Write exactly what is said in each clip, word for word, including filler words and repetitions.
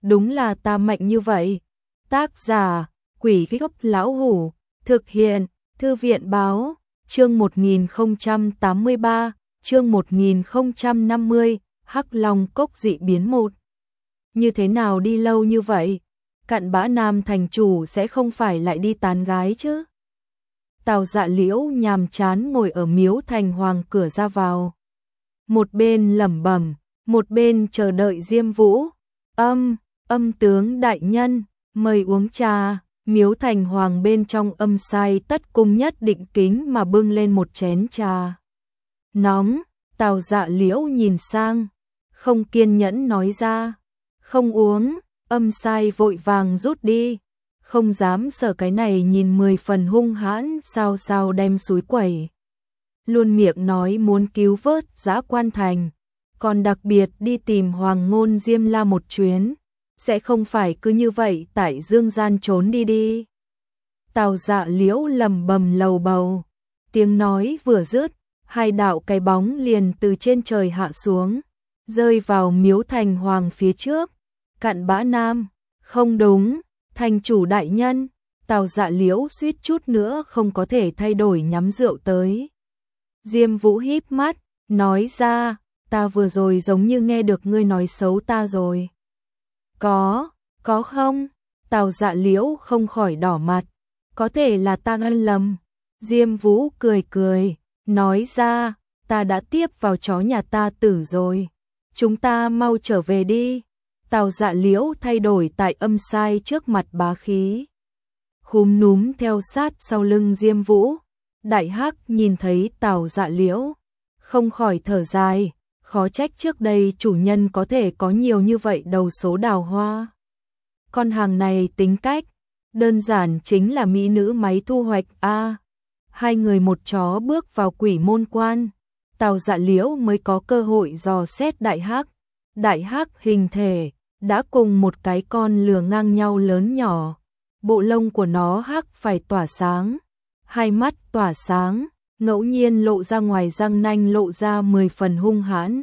đúng là ta mạnh như vậy. Tác giả, Quỷ Gốc Lão Hủ, thực hiện, Thư viện báo, chương một nghìn không trăm tám mươi ba, chương một nghìn không trăm năm mươi, Hắc Long Cốc dị biến một. Như thế nào đi lâu như vậy? Cặn bã Nam thành chủ sẽ không phải lại đi tán gái chứ? Tào Dạ Liễu nhàm chán ngồi ở Miếu Thành Hoàng cửa ra vào. Một bên lẩm bẩm, một bên chờ đợi Diêm Vũ. Âm, âm tướng đại nhân, mời uống trà. Miếu Thành Hoàng bên trong âm sai tất cung nhất định kính mà bưng lên một chén trà. Nóng, Tào Dạ Liễu nhìn sang, không kiên nhẫn nói ra. Không uống, âm sai vội vàng rút đi. Không dám sợ cái này nhìn mười phần hung hãn sao sao đem xúi quẩy. Luôn miệng nói muốn cứu vớt Dã Quan Thành, còn đặc biệt đi tìm Hoàng Ngôn Diêm La một chuyến, sẽ không phải cứ như vậy tại dương gian trốn đi đi. Tào Dạ Liễu lầm bầm lầu bầu, tiếng nói vừa dứt, hai đạo cái bóng liền từ trên trời hạ xuống, rơi vào Miếu Thành Hoàng phía trước. Cặn bã Nam, không đúng, thành chủ đại nhân. Tào Dạ Liễu suýt chút nữa không có thể thay đổi nhắm rượu tới. Diêm Vũ híp mắt, nói ra, ta vừa rồi giống như nghe được ngươi nói xấu ta rồi. Có, có không? Tào Dạ Liễu không khỏi đỏ mặt, có thể là ta nghe lầm. Diêm Vũ cười cười, nói ra, ta đã tiếp vào chó nhà ta tử rồi. Chúng ta mau trở về đi. Tào Dạ Liễu thay đổi tại âm sai trước mặt bá khí, khúm núm theo sát sau lưng Diêm Vũ. Đại Hắc nhìn thấy Tào Dạ Liễu, không khỏi thở dài, khó trách trước đây chủ nhân có thể có nhiều như vậy đầu số đào hoa. Con hàng này tính cách, đơn giản chính là mỹ nữ máy thu hoạch a. À, hai người một chó bước vào Quỷ Môn Quan, Tào Dạ Liễu mới có cơ hội dò xét Đại Hắc. Đại Hắc hình thể đã cùng một cái con lừa ngang nhau lớn nhỏ, bộ lông của nó hắc phải tỏa sáng, hai mắt tỏa sáng, ngẫu nhiên lộ ra ngoài răng nanh lộ ra mười phần hung hãn.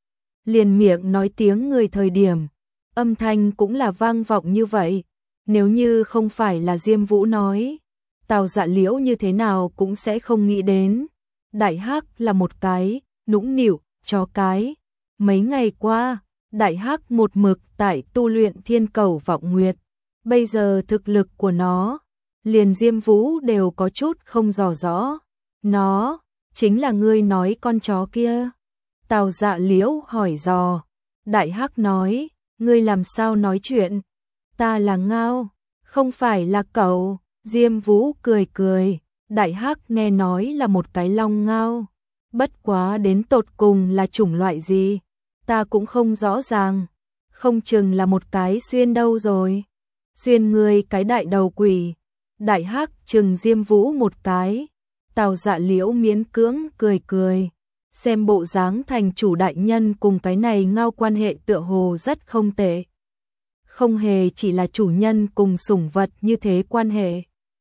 Liền miệng nói tiếng người thời điểm, âm thanh cũng là vang vọng như vậy. Nếu như không phải là Diêm Vũ nói, Tào Dạ Liễu như thế nào cũng sẽ không nghĩ đến. Đại Hắc là một cái nũng nịu chó cái. Mấy ngày qua, Đại Hắc một mực tại tu luyện Thiên Cầu Vọng Nguyệt, bây giờ thực lực của nó, liền Diêm Vũ đều có chút không rõ rõ. Nó, chính là ngươi nói con chó kia? Tào Dạ Liễu hỏi dò. Đại Hắc nói, ngươi làm sao nói chuyện? Ta là Ngao, không phải là cậu. Diêm Vũ cười cười, Đại Hắc nghe nói là một cái long ngao, bất quá đến tột cùng là chủng loại gì, ta cũng không rõ ràng, không chừng là một cái xuyên đâu rồi. Xuyên ngươi cái đại đầu quỷ. Đại Hắc chừng Diêm Vũ một cái. Tào Dạ Liễu miễn cưỡng cười cười, xem bộ dáng thành chủ đại nhân cùng cái này ngao quan hệ tựa hồ rất không tệ. Không hề chỉ là chủ nhân cùng sủng vật như thế quan hệ.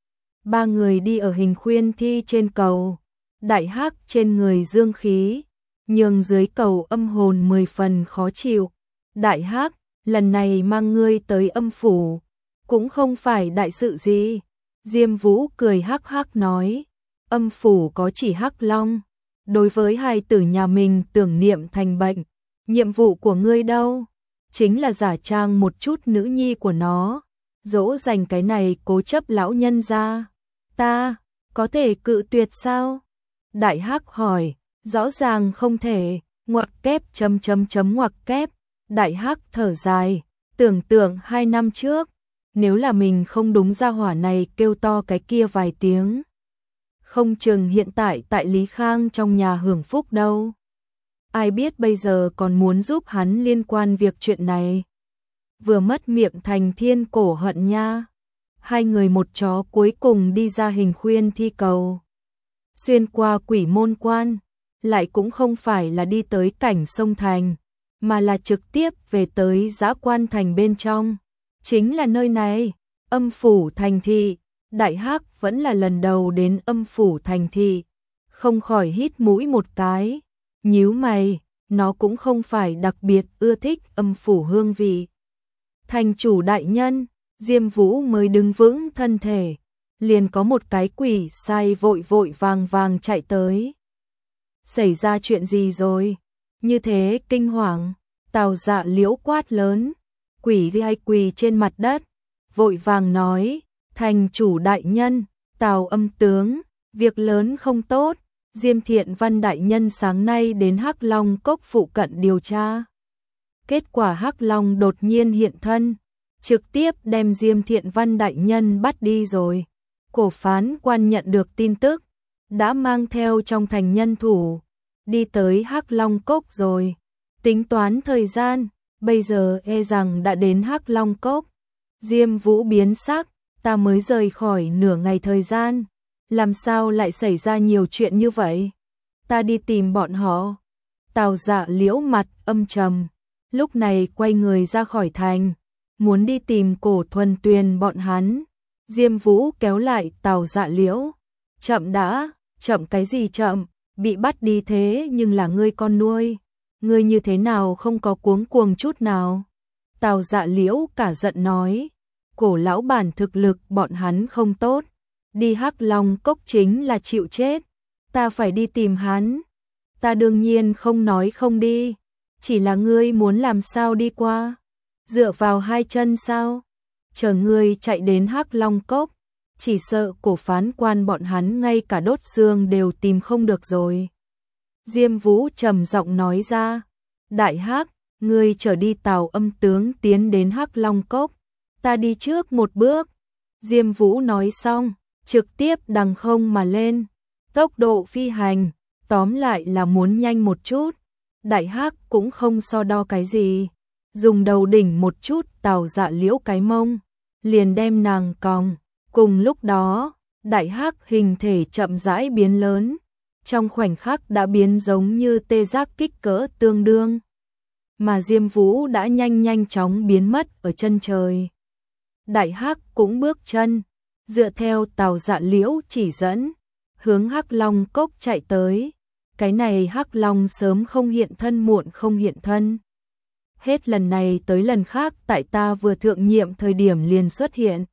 Ba người đi ở hình khuyên thi trên cầu, Đại Hắc trên người dương khí, nhường dưới cầu âm hồn mười phần khó chịu. Đại Hắc, lần này mang ngươi tới âm phủ, cũng không phải đại sự gì. Diêm Vũ cười hắc hắc nói, âm phủ có chỉ Hắc Long, đối với hai tử nhà mình tưởng niệm thành bệnh. Nhiệm vụ của ngươi đâu? Chính là giả trang một chút nữ nhi của nó, dỗ dành cái này cố chấp lão nhân ra. Ta, có thể cự tuyệt sao? Đại Hắc hỏi, rõ ràng không thể, ngoặc kép chấm chấm chấm ngoặc kép. Đại Hắc thở dài, tưởng tượng hai năm trước, nếu là mình không đúng gia hỏa này kêu to cái kia vài tiếng, không chừng hiện tại tại Lý Khang trong nhà hưởng phúc đâu. Ai biết bây giờ còn muốn giúp hắn liên quan việc chuyện này. Vừa mất miệng thành thiên cổ hận nha. Hai người một chó cuối cùng đi ra hình khuyên thi cầu, xuyên qua Quỷ Môn Quan, lại cũng không phải là đi tới cảnh sông thành, mà là trực tiếp về tới Dã Quan Thành bên trong. Chính là nơi này, âm phủ thành thị. Đại Hắc vẫn là lần đầu đến âm phủ thành thị, không khỏi hít mũi một cái, nhíu mày, nó cũng không phải đặc biệt ưa thích âm phủ hương vị. Thành chủ đại nhân, Diêm Vũ mới đứng vững thân thể, liền có một cái quỷ sai vội vội vàng vàng chạy tới. Xảy ra chuyện gì rồi? Như thế kinh hoàng, Tào Dạ Liễu quát lớn, quỷ thì hay quỳ trên mặt đất, vội vàng nói, thành chủ đại nhân, Tào âm tướng, việc lớn không tốt, Diêm Thiện Văn đại nhân sáng nay đến Hắc Long Cốc phụ cận điều tra. Kết quả Hắc Long đột nhiên hiện thân, trực tiếp đem Diêm Thiện Văn đại nhân bắt đi rồi. Cổ phán quan nhận được tin tức, đã mang theo trong thành nhân thủ, đi tới Hắc Long Cốc rồi. Tính toán thời gian, bây giờ e rằng đã đến Hắc Long Cốc. Diêm Vũ biến sắc, ta mới rời khỏi nửa ngày thời gian, làm sao lại xảy ra nhiều chuyện như vậy? Ta đi tìm bọn họ. Tào Dạ Liễu mặt âm trầm, lúc này quay người ra khỏi thành, muốn đi tìm Cổ Thuần Tuyền bọn hắn. Diêm Vũ kéo lại Tào Dạ Liễu, chậm đã, chậm cái gì chậm, bị bắt đi thế nhưng là ngươi con nuôi, ngươi như thế nào không có cuống cuồng chút nào. Tào Dạ Liễu cả giận nói, Cổ lão bản thực lực bọn hắn không tốt, đi Hắc Long Cốc chính là chịu chết, ta phải đi tìm hắn. Ta đương nhiên không nói không đi, chỉ là ngươi muốn làm sao đi qua, dựa vào hai chân sao? Chờ ngươi chạy đến Hắc Long Cốc, chỉ sợ cổ phán quan bọn hắn ngay cả đốt xương đều tìm không được rồi. Diêm Vũ trầm giọng nói ra, đại hắc, ngươi trở đi Tào âm tướng tiến đến Hắc Long Cốc, ta đi trước một bước. Diêm Vũ nói xong, trực tiếp đằng không mà lên, tốc độ phi hành, tóm lại là muốn nhanh một chút. Đại hắc cũng không so đo cái gì, dùng đầu đỉnh một chút Tào Dạ Liễu cái mông, liền đem nàng còng. Cùng lúc đó, đại hắc hình thể chậm rãi biến lớn, trong khoảnh khắc đã biến giống như tê giác kích cỡ tương đương. Mà Diêm Vũ đã nhanh nhanh chóng biến mất ở chân trời. Đại hắc cũng bước chân, dựa theo Tào Dạ Liễu chỉ dẫn, hướng Hắc Long Cốc chạy tới. Cái này Hắc Long sớm không hiện thân muộn không hiện thân. Hết lần này tới lần khác tại ta vừa thượng nhiệm thời điểm liền xuất hiện.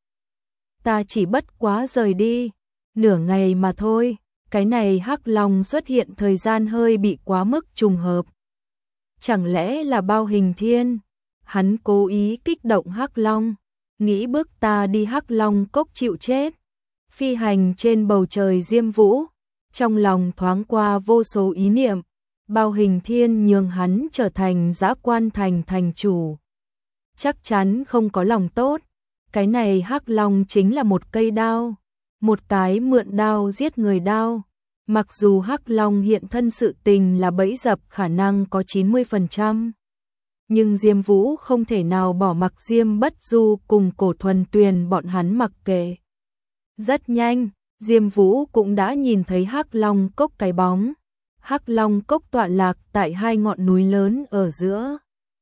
Ta chỉ bất quá rời đi, nửa ngày mà thôi, cái này Hắc Long xuất hiện thời gian hơi bị quá mức trùng hợp. Chẳng lẽ là Bao Hình Thiên? Hắn cố ý kích động Hắc Long, nghĩ bước ta đi Hắc Long Cốc chịu chết. Phi hành trên bầu trời Diêm Vũ, trong lòng thoáng qua vô số ý niệm. Bao Hình Thiên nhường hắn trở thành Dã Quan Thành thành chủ, chắc chắn không có lòng tốt. Cái này Hắc Long chính là một cây đao, một cái mượn đao giết người đao. Mặc dù Hắc Long hiện thân sự tình là bẫy dập khả năng có chín mươi phần trăm, nhưng Diêm Vũ không thể nào bỏ mặc Diêm Bất Du cùng Cổ Thuần Tuyền bọn hắn mặc kệ. Rất nhanh, Diêm Vũ cũng đã nhìn thấy Hắc Long Cốc cái bóng. Hắc Long Cốc tọa lạc tại hai ngọn núi lớn ở giữa.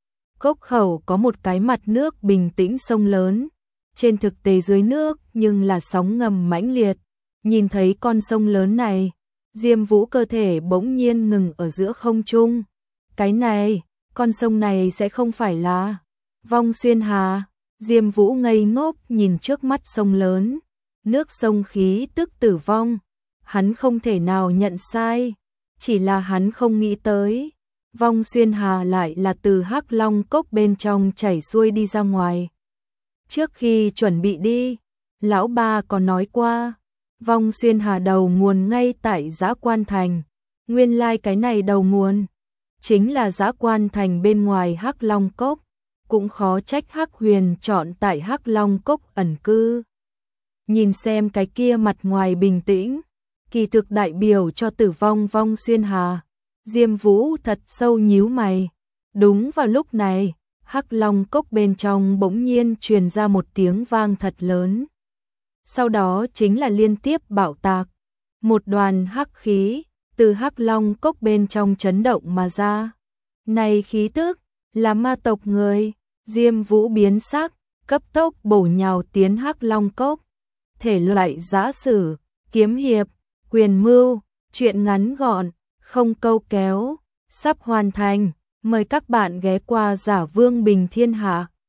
Cốc khẩu có một cái mặt nước bình tĩnh sông lớn. Trên thực tế dưới nước nhưng là sóng ngầm mãnh liệt. Nhìn thấy con sông lớn này, Diêm Vũ cơ thể bỗng nhiên ngừng ở giữa không trung. Cái này, con sông này sẽ không phải là Vong Xuyên Hà. Diêm Vũ ngây ngốc nhìn trước mắt sông lớn. Nước sông khí tức tử vong. Hắn không thể nào nhận sai. Chỉ là hắn không nghĩ tới, Vong Xuyên Hà lại là từ Hắc Long Cốc bên trong chảy xuôi đi ra ngoài. Trước khi chuẩn bị đi, lão ba có nói qua, Vong Xuyên Hà đầu nguồn ngay tại Dã Quan Thành. Nguyên lai like cái này đầu nguồn chính là Dã Quan Thành bên ngoài Hắc Long Cốc, cũng khó trách Hắc Huyền chọn tại Hắc Long Cốc ẩn cư. Nhìn xem cái kia mặt ngoài bình tĩnh, kỳ thực đại biểu cho tử vong Vong Xuyên Hà. Diêm Vũ thật sâu nhíu mày. Đúng vào lúc này, Hắc Long Cốc bên trong bỗng nhiên truyền ra một tiếng vang thật lớn. Sau đó chính là liên tiếp bạo tạc. Một đoàn hắc khí từ Hắc Long Cốc bên trong chấn động mà ra. Này khí tức là ma tộc người. Diêm Vũ biến sắc, cấp tốc bổ nhào tiến Hắc Long Cốc. Thể loại giã sử, kiếm hiệp, quyền mưu, truyện ngắn gọn, không câu kéo, sắp hoàn thành. Mời các bạn ghé qua Giả Vương Bình Thiên Hạ.